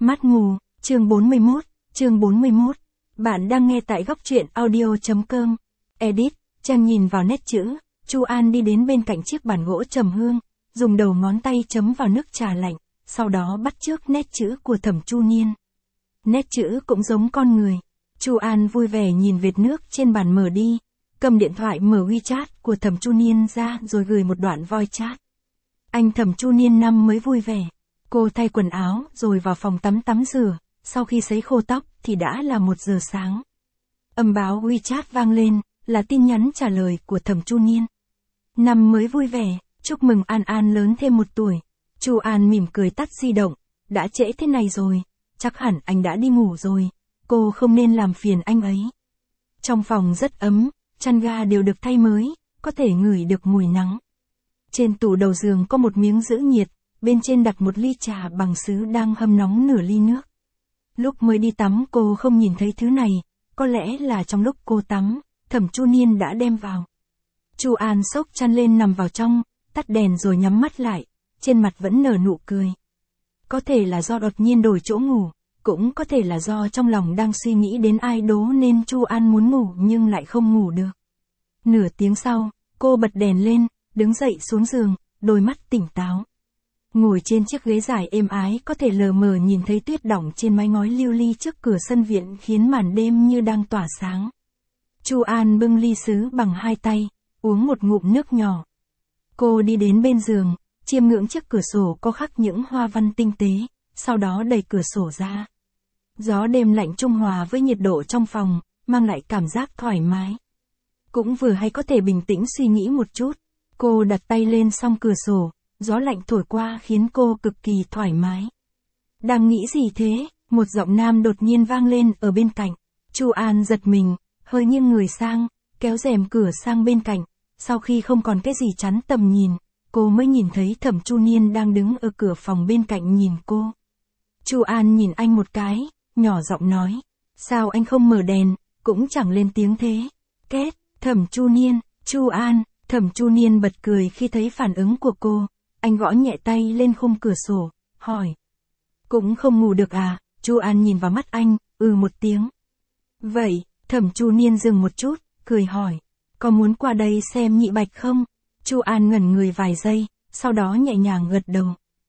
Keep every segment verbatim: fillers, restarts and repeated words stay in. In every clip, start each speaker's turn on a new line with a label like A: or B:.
A: Mắt mù, chương bốn mươi mốt, chương bốn mươi mốt. Bạn đang nghe tại góc truyện audio.com. Edit, Trang nhìn vào nét chữ, Chu An đi đến bên cạnh chiếc bàn gỗ trầm hương, dùng đầu ngón tay chấm vào nước trà lạnh, sau đó bắt chước nét chữ của Thẩm Chu Niên. Nét chữ cũng giống con người. Chu An vui vẻ nhìn vệt nước trên bàn mở đi, cầm điện thoại mở WeChat của Thẩm Chu Niên ra rồi gửi một đoạn voice chat. Anh Thẩm Chu Niên năm mới vui vẻ. Cô thay quần áo rồi vào phòng tắm tắm rửa, sau khi sấy khô tóc thì đã là một giờ sáng. Âm báo WeChat vang lên, là tin nhắn trả lời của Thẩm Chu Niên. Năm mới vui vẻ, chúc mừng An An lớn thêm một tuổi. Chu An mỉm cười tắt di động, đã trễ thế này rồi, chắc hẳn anh đã đi ngủ rồi, cô không nên làm phiền anh ấy. Trong phòng rất ấm, chăn ga đều được thay mới, có thể ngửi được mùi nắng. Trên tủ đầu giường có một miếng giữ nhiệt, bên trên đặt một ly trà bằng sứ đang hâm nóng nửa ly nước. Lúc mới đi tắm cô không nhìn thấy thứ này, có lẽ là trong lúc cô tắm, Thẩm Chu Niên đã đem vào. Chu An xốc chăn lên nằm vào trong, tắt đèn rồi nhắm mắt lại, trên mặt vẫn nở nụ cười. Có thể là do đột nhiên đổi chỗ ngủ, cũng có thể là do trong lòng đang suy nghĩ đến ai đó nên Chu An muốn ngủ nhưng lại không ngủ được. Nửa tiếng sau, cô bật đèn lên, đứng dậy xuống giường, đôi mắt tỉnh táo. Ngồi trên chiếc ghế dài êm ái có thể lờ mờ nhìn thấy tuyết đọng trên mái ngói liêu ly trước cửa sân viện khiến màn đêm như đang tỏa sáng. Chu An bưng ly sứ bằng hai tay, uống một ngụm nước nhỏ. Cô đi đến bên giường, chiêm ngưỡng chiếc cửa sổ có khắc những hoa văn tinh tế, sau đó đẩy cửa sổ ra. Gió đêm lạnh trung hòa với nhiệt độ trong phòng, mang lại cảm giác thoải mái. Cũng vừa hay có thể bình tĩnh suy nghĩ một chút. Cô đặt tay lên song cửa sổ, gió lạnh thổi qua khiến cô cực kỳ thoải mái. Đang nghĩ gì thế? Một giọng nam đột nhiên vang lên ở bên cạnh. Chu An giật mình, hơi nghiêng người sang, kéo rèm cửa sang bên cạnh. Sau khi không còn cái gì chắn tầm nhìn, cô mới nhìn thấy Thẩm Chu Niên đang đứng ở cửa phòng bên cạnh nhìn cô. Chu An nhìn anh một cái, nhỏ giọng nói. Sao anh không mở đèn, cũng chẳng lên tiếng thế. Két, Thẩm Chu Niên, Chu An. Thẩm Chu Niên bật cười khi thấy phản ứng của cô. Anh gõ nhẹ tay lên khung cửa sổ, hỏi. Cũng không ngủ được à? Chu An nhìn vào mắt anh, ừ một tiếng. Vậy, Thẩm Chu Niên dừng một chút, cười hỏi. Có muốn qua đây xem Nhị Bạch không? Chu An ngẩn người vài giây, sau đó nhẹ nhàng gật đầu.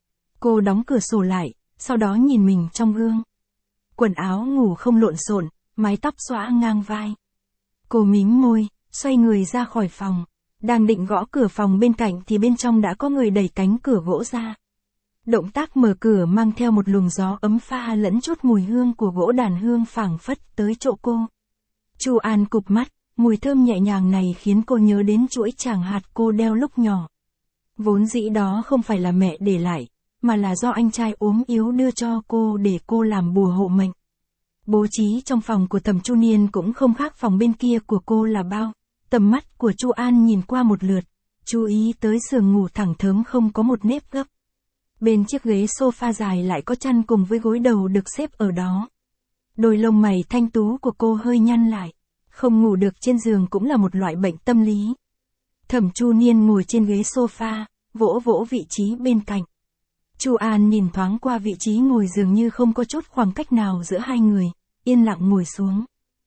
A: Cô đóng cửa sổ lại, sau đó nhìn mình trong gương. Quần áo ngủ không lộn xộn, mái tóc xõa ngang vai. Cô mím môi, xoay người ra khỏi phòng. Đang định gõ cửa phòng bên cạnh thì bên trong đã có người đẩy cánh cửa gỗ ra. Động tác mở cửa mang theo một luồng gió ấm pha lẫn chút mùi hương của gỗ đàn hương phảng phất tới chỗ cô. Chu An cụp mắt, mùi thơm nhẹ nhàng này khiến cô nhớ đến chuỗi tràng hạt cô đeo lúc nhỏ. Vốn dĩ đó không phải là mẹ để lại, mà là do anh trai ốm yếu đưa cho cô để cô làm bùa hộ mệnh. Bố trí trong phòng của Thẩm Chu Niên cũng không khác phòng bên kia của cô là bao. Tầm mắt của Chu An nhìn qua một lượt, chú ý tới giường ngủ thẳng thớm không có một nếp gấp. Bên chiếc ghế sofa dài lại có chăn cùng với gối đầu được xếp ở đó. Đôi lông mày thanh tú của cô hơi nhăn lại. Không ngủ được trên giường cũng là một loại bệnh tâm lý. Thẩm Chu Niên ngồi trên ghế sofa, vỗ vỗ vị trí bên cạnh. Chu An nhìn thoáng qua vị trí ngồi dường như không có chút khoảng cách nào giữa hai người, yên lặng ngồi xuống.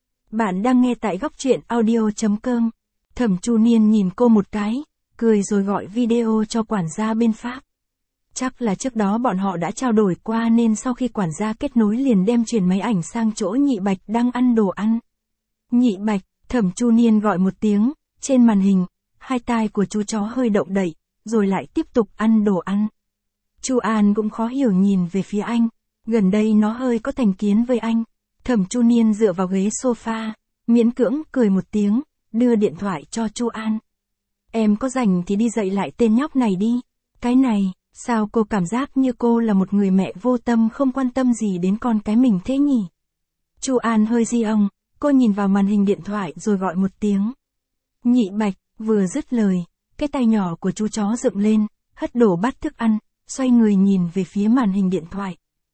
A: Bạn đang nghe tại góc truyện audio.com. Thẩm Chu Niên nhìn cô một cái, cười rồi gọi video cho quản gia bên Pháp. Chắc là trước đó bọn họ đã trao đổi qua nên sau khi quản gia kết nối liền đem truyền máy ảnh sang chỗ Nhị Bạch đang ăn đồ ăn. Nhị Bạch, Thẩm Chu Niên gọi một tiếng, trên màn hình, hai tai của chú chó hơi động đậy, rồi lại tiếp tục ăn đồ ăn. Chu An cũng khó hiểu nhìn về phía anh, gần đây nó hơi có thành kiến với anh. Thẩm Chu Niên dựa vào ghế sofa, miễn cưỡng cười một tiếng, đưa điện thoại cho Chu An. Em có rảnh thì đi dạy lại tên nhóc này đi. Cái này, sao cô cảm giác như cô là một người mẹ vô tâm không quan tâm gì đến con cái mình thế nhỉ? Chu An hơi di ông, cô nhìn vào màn hình điện thoại rồi gọi một tiếng. Nhị Bạch, vừa dứt lời, cái tay nhỏ của chú chó dựng lên, hất đổ bát thức ăn, xoay người nhìn về phía màn hình điện thoại.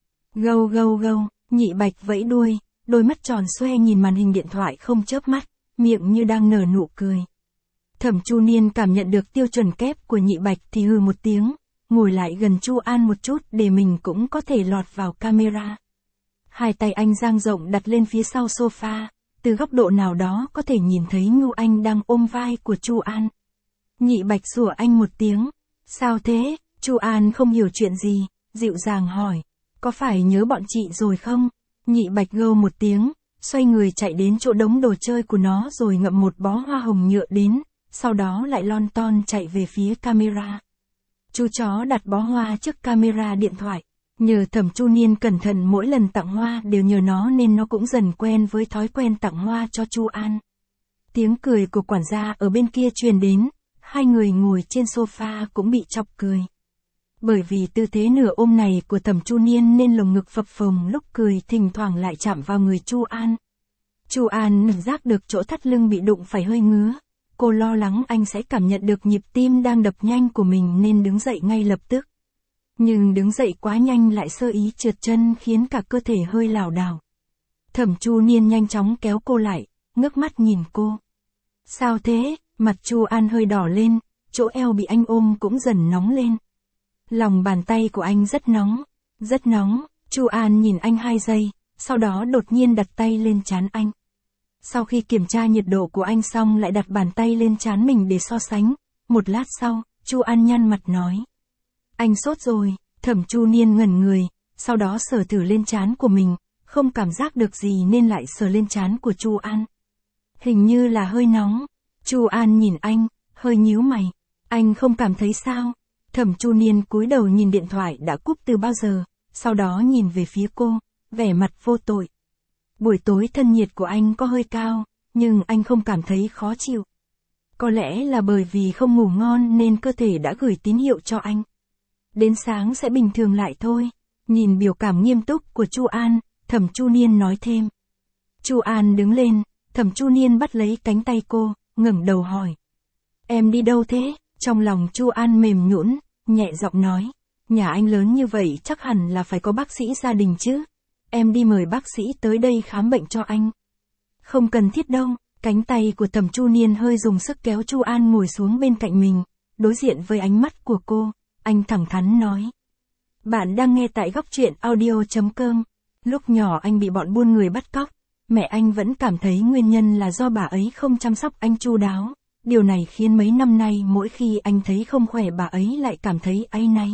A: Gâu gâu gâu. Nhị Bạch vẫy đuôi, đôi mắt tròn xoe nhìn màn hình điện thoại không chớp mắt, miệng như đang nở nụ cười. Thẩm Chu Niên cảm nhận được tiêu chuẩn kép của Nhị Bạch thì hừ một tiếng, ngồi lại gần Chu An một chút để mình cũng có thể lọt vào camera. Hai tay anh dang rộng đặt lên phía sau sofa, từ góc độ nào đó có thể nhìn thấy Ngưu Anh đang ôm vai của Chu An. Nhị Bạch sủa anh một tiếng. Sao thế? Chu An không hiểu chuyện gì, dịu dàng hỏi. Có phải nhớ bọn chị rồi không? Nhị Bạch gâu một tiếng, xoay người chạy đến chỗ đống đồ chơi của nó rồi ngậm một bó hoa hồng nhựa đến, sau đó lại lon ton chạy về phía camera. Chú chó đặt bó hoa trước camera điện thoại. Nhờ Thẩm Chu Niên cẩn thận mỗi lần tặng hoa đều nhờ nó nên nó cũng dần quen với thói quen tặng hoa cho Chu An. Tiếng cười của quản gia ở bên kia truyền đến, hai người ngồi trên sofa cũng bị chọc cười. Bởi vì tư thế nửa ôm này của Thẩm Chu Niên nên lồng ngực phập phồng lúc cười thỉnh thoảng lại chạm vào người Chu An. Chu An nhận giác được chỗ thắt lưng bị đụng phải hơi ngứa. Cô lo lắng anh sẽ cảm nhận được nhịp tim đang đập nhanh của mình nên đứng dậy ngay lập tức. Nhưng đứng dậy quá nhanh lại sơ ý trượt chân khiến cả cơ thể hơi lảo đảo. Thẩm Chu Niên nhanh chóng kéo cô lại, ngước mắt nhìn cô. Sao thế? Mặt Chu An hơi đỏ lên, chỗ eo bị anh ôm cũng dần nóng lên. Lòng bàn tay của anh rất nóng, rất nóng. Chu An nhìn anh hai giây, sau đó đột nhiên đặt tay lên trán anh. Sau khi kiểm tra nhiệt độ của anh xong lại đặt bàn tay lên trán mình để so sánh. Một lát sau, Chu An nhăn mặt nói. Anh sốt rồi. Thẩm Chu Niên ngẩn người, sau đó sờ thử lên trán của mình, không cảm giác được gì nên lại sờ lên trán của Chu An. Hình như là hơi nóng. Chu An nhìn anh, hơi nhíu mày. Anh không cảm thấy sao? Thẩm Chu Niên cúi đầu nhìn điện thoại đã cúp từ bao giờ, sau đó nhìn về phía cô, vẻ mặt vô tội. Buổi tối thân nhiệt của anh có hơi cao, nhưng anh không cảm thấy khó chịu. Có lẽ là bởi vì không ngủ ngon nên cơ thể đã gửi tín hiệu cho anh. Đến sáng sẽ bình thường lại thôi. Nhìn biểu cảm nghiêm túc của Chu An, Thẩm Chu Niên nói thêm. Chu An đứng lên, Thẩm Chu Niên bắt lấy cánh tay cô, ngẩng đầu hỏi. Em đi đâu thế? Trong lòng Chu An mềm nhũn, nhẹ giọng nói. Nhà anh lớn như vậy chắc hẳn là phải có bác sĩ gia đình chứ. Em đi mời bác sĩ tới đây khám bệnh cho anh. Không cần thiết đâu. Cánh tay của Thẩm Chu Niên hơi dùng sức kéo Chu An ngồi xuống bên cạnh mình, đối diện với ánh mắt của cô. Anh thẳng thắn nói. Bạn đang nghe tại góc truyện audio chấm com. Lúc nhỏ anh bị bọn buôn người bắt cóc. Mẹ anh vẫn cảm thấy nguyên nhân là do bà ấy không chăm sóc anh chu đáo. Điều này khiến mấy năm nay mỗi khi anh thấy không khỏe bà ấy lại cảm thấy áy náy.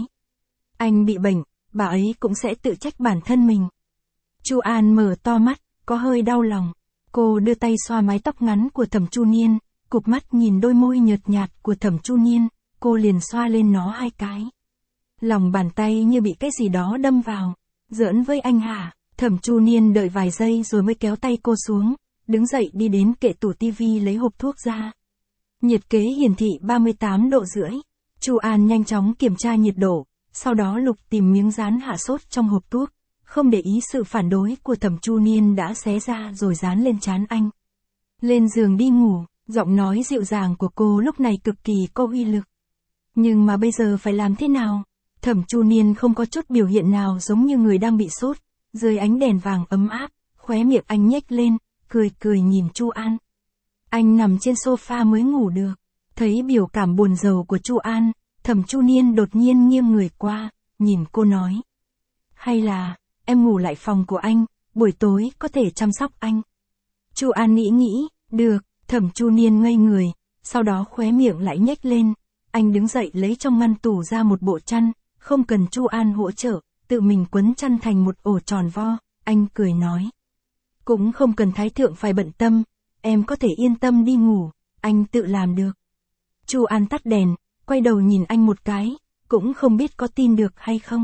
A: Anh bị bệnh, bà ấy cũng sẽ tự trách bản thân mình. Chu An mở to mắt, có hơi đau lòng. Cô đưa tay xoa mái tóc ngắn của Thẩm Chu Niên, cụp mắt nhìn đôi môi nhợt nhạt của Thẩm Chu Niên. Cô liền xoa lên nó hai cái. Lòng bàn tay như bị cái gì đó đâm vào. Giỡn với anh hả? Thẩm Chu Niên đợi vài giây rồi mới kéo tay cô xuống, đứng dậy đi đến kệ tủ tivi lấy hộp thuốc ra. Nhiệt kế hiển thị ba mươi tám độ rưỡi. Chu An nhanh chóng kiểm tra nhiệt độ, sau đó lục tìm miếng dán hạ sốt trong hộp thuốc, không để ý sự phản đối của Thẩm Chu Niên đã xé ra rồi dán lên trán anh. Lên giường đi ngủ, giọng nói dịu dàng của cô lúc này cực kỳ có uy lực. Nhưng mà bây giờ phải làm thế nào? Thẩm Chu Niên không có chút biểu hiện nào giống như người đang bị sốt, dưới ánh đèn vàng ấm áp, khóe miệng anh nhếch lên, cười cười nhìn Chu An. Anh nằm trên sofa mới ngủ được. Thấy biểu cảm buồn rầu của Chu An, Thẩm Chu Niên đột nhiên nghiêng người qua, nhìn cô nói. Hay là, em ngủ lại phòng của anh, buổi tối có thể chăm sóc anh. Chu An nghĩ nghĩ, được. Thẩm Chu Niên ngây người, sau đó khóe miệng lại nhếch lên. Anh đứng dậy lấy trong ngăn tủ ra một bộ chăn, không cần Chu An hỗ trợ, tự mình quấn chăn thành một ổ tròn vo, anh cười nói. Cũng không cần thái thượng phải bận tâm, em có thể yên tâm đi ngủ, anh tự làm được. Chu An tắt đèn, quay đầu nhìn anh một cái, cũng không biết có tin được hay không.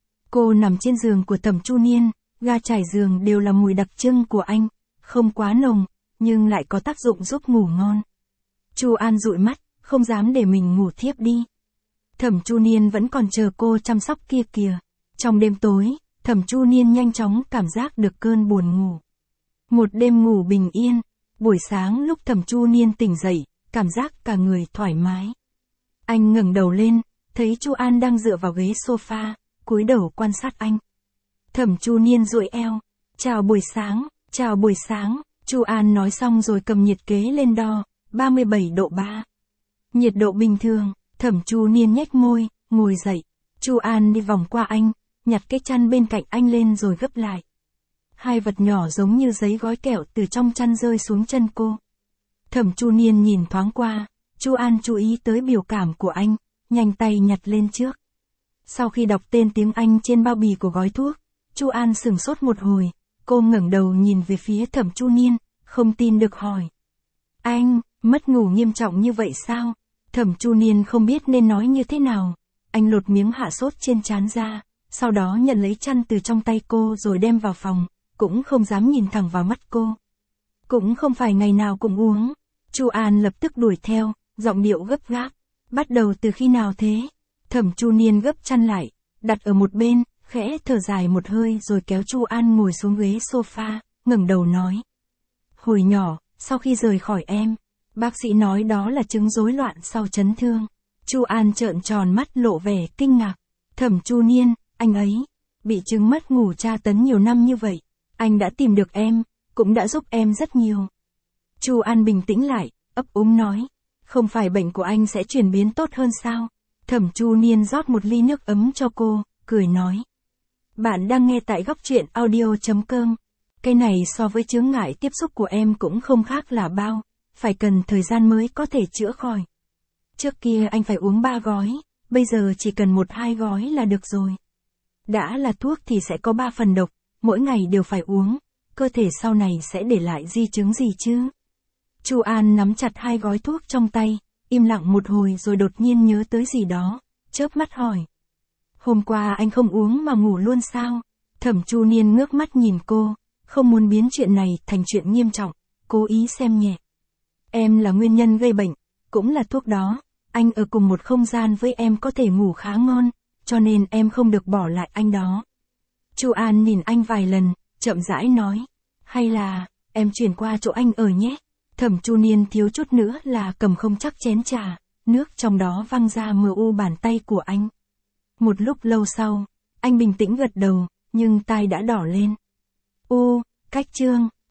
A: Cô nằm trên giường của Thẩm Chu Niên, ga trải giường đều là mùi đặc trưng của anh, không quá nồng, nhưng lại có tác dụng giúp ngủ ngon. Chu An dụi mắt, không dám để mình ngủ thiếp đi. Thẩm Chu Niên vẫn còn chờ cô chăm sóc kia kìa. Trong đêm tối, Thẩm Chu Niên nhanh chóng cảm giác được cơn buồn ngủ. Một đêm ngủ bình yên, buổi sáng lúc Thẩm Chu Niên tỉnh dậy, cảm giác cả người thoải mái. Anh ngẩng đầu lên, thấy Chu An đang dựa vào ghế sofa, cúi đầu quan sát anh. Thẩm Chu Niên duỗi eo, chào buổi sáng, chào buổi sáng, Chu An nói xong rồi cầm nhiệt kế lên đo, ba mươi bảy độ ba. Nhiệt độ bình thường. Thẩm Chu Niên nhếch môi, ngồi dậy. Chu An đi vòng qua anh, nhặt cái chăn bên cạnh anh lên rồi gấp lại. Hai vật nhỏ giống như giấy gói kẹo từ trong chăn rơi xuống chân cô. Thẩm Chu Niên nhìn thoáng qua, Chu An chú ý tới biểu cảm của anh, nhanh tay nhặt lên trước. Sau khi đọc tên tiếng Anh trên bao bì của gói thuốc, Chu An sửng sốt một hồi, cô ngẩng đầu nhìn về phía Thẩm Chu Niên, không tin được hỏi. Anh, mất ngủ nghiêm trọng như vậy sao? Thẩm Chu Niên không biết nên nói như thế nào. Anh lột miếng hạ sốt trên trán ra, sau đó nhận lấy chăn từ trong tay cô rồi đem vào phòng, cũng không dám nhìn thẳng vào mắt cô. Cũng không phải ngày nào cũng uống. Chu An lập tức đuổi theo, giọng điệu gấp gáp. Bắt đầu từ khi nào thế? Thẩm Chu Niên gấp chăn lại, đặt ở một bên, khẽ thở dài một hơi rồi kéo Chu An ngồi xuống ghế sofa, ngẩng đầu nói. Hồi nhỏ, sau khi rời khỏi em, bác sĩ nói đó là chứng rối loạn sau chấn thương. Chu An trợn tròn mắt lộ vẻ kinh ngạc. Thẩm Chu Niên, anh ấy, bị chứng mất ngủ tra tấn nhiều năm như vậy, anh đã tìm được em, cũng đã giúp em rất nhiều. Chu An bình tĩnh lại, ấp úng nói, không phải bệnh của anh sẽ chuyển biến tốt hơn sao? Thẩm Chu Niên rót một ly nước ấm cho cô, cười nói. Bạn đang nghe tại góc truyện audio chấm com. Cái này so với chướng ngại tiếp xúc của em cũng không khác là bao, phải cần thời gian mới có thể chữa khỏi. Trước kia anh phải uống ba gói, bây giờ chỉ cần một hai gói là được rồi. Đã là thuốc thì sẽ có ba phần độc, mỗi ngày đều phải uống, cơ thể sau này sẽ để lại di chứng gì chứ? Chu An nắm chặt hai gói thuốc trong tay, im lặng một hồi rồi đột nhiên nhớ tới gì đó, chớp mắt hỏi. Hôm qua anh không uống mà ngủ luôn sao? Thẩm Chu Niên ngước mắt nhìn cô, không muốn biến chuyện này thành chuyện nghiêm trọng, cố ý xem nhẹ. Em là nguyên nhân gây bệnh, cũng là thuốc đó, anh ở cùng một không gian với em có thể ngủ khá ngon, cho nên em không được bỏ lại anh đó. Chu An nhìn anh vài lần, chậm rãi nói, hay là, em chuyển qua chỗ anh ở nhé. Thẩm Chu Niên thiếu chút nữa là cầm không chắc chén trà, nước trong đó văng ra mờ u bàn tay của anh. Một lúc lâu sau, anh bình tĩnh gật đầu, nhưng tai đã đỏ lên. U, cách chương.